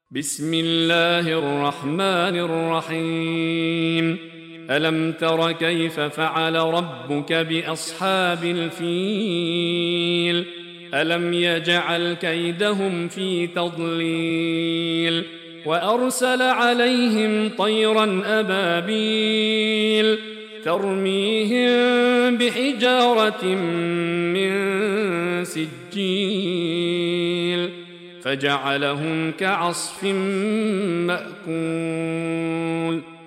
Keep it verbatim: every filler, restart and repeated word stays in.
بسم الله الرحمن الرحيم. ألم تر كيف فعل ربك بأصحاب الفيل؟ ألم يجعل كيدهم في تضليل وأرسل عليهم طيرا أبابيل ترميهم بحجارة من سجيل فجعلهم كعصف مأكول.